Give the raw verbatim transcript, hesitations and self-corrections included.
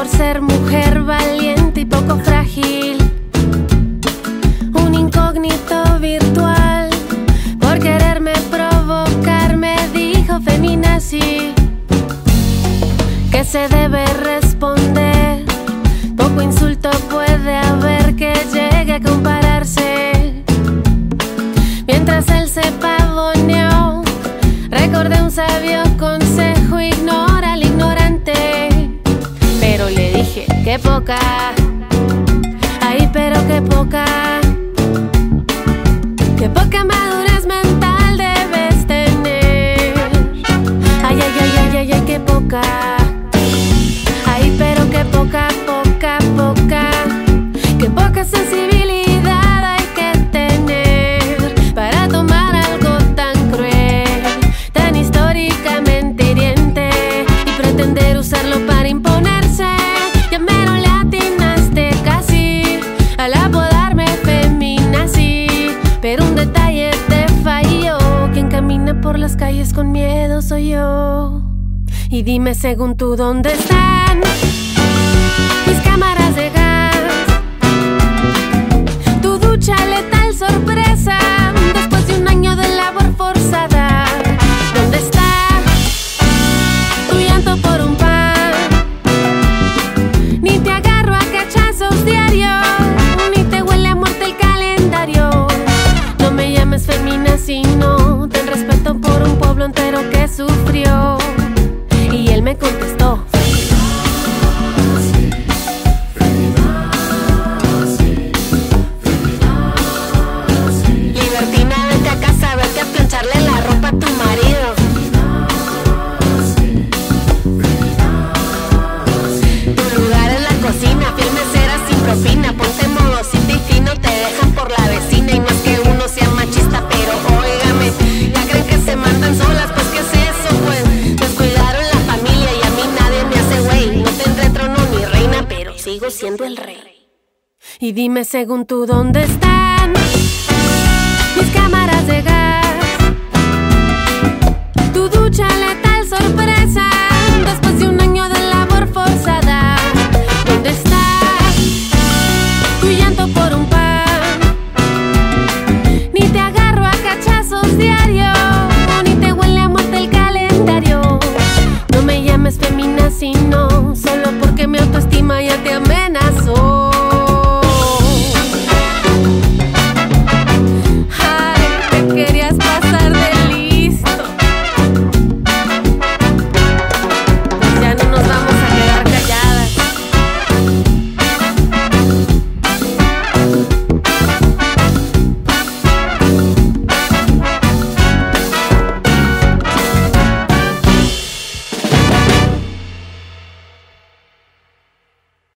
ser mujer valiente y poco frágil, un incógnito virtual, por quererme provocar me dijo feminazi que se debe responder. Poco insulto puede haber que llegue a compararse. Mientras él se pavoneó, recordé un sabio consejo: ignora al ignorante. Pero le dije, qué poca, ay, pero qué poca, qué poca madurez mental debes tener. Ay, ay, ay, ay, ay, ay, qué poca, ay, pero qué poca, poca, poca, qué poca sensibilidad hay que tener para tomar algo tan cruel, tan históricamente hiriente, y pretender usarlo para imponerse. Ya mero le atinaste casi al apodarme feminazi, pero un detalle te falló: quien camina por las calles con miedo soy yo. Y dime, según tú, ¿dónde están mis cámaras de gas? Tu ducha letal sorpresa después de un año de labor forzada. ¿Dónde está tu llanto por un pan? Ni te agarro a cachazos diarios, ni te huele a muerte el calendario. No me llames feminazi, no, ten respeto por un pueblo entero que sufrió. Y él me contestó: libertina, vete a casa, vete a plancharle la ropa a tu marido. Tu lugar es la cocina, fiel mesera sin propina. Ponte modosita y fino, te dejan por la vecina. Y no es que uno sea machista, pero óigame, ya creen que se mandan solas, pues ¿qué es eso? Pues descuidaron la familia y a mí nadie me hace güey. No tendré trono ni reina, pero sigo siendo el rey. Y dime, según tú, ¿dónde están mis cámaras de gas? Tu ducha letal sorpresa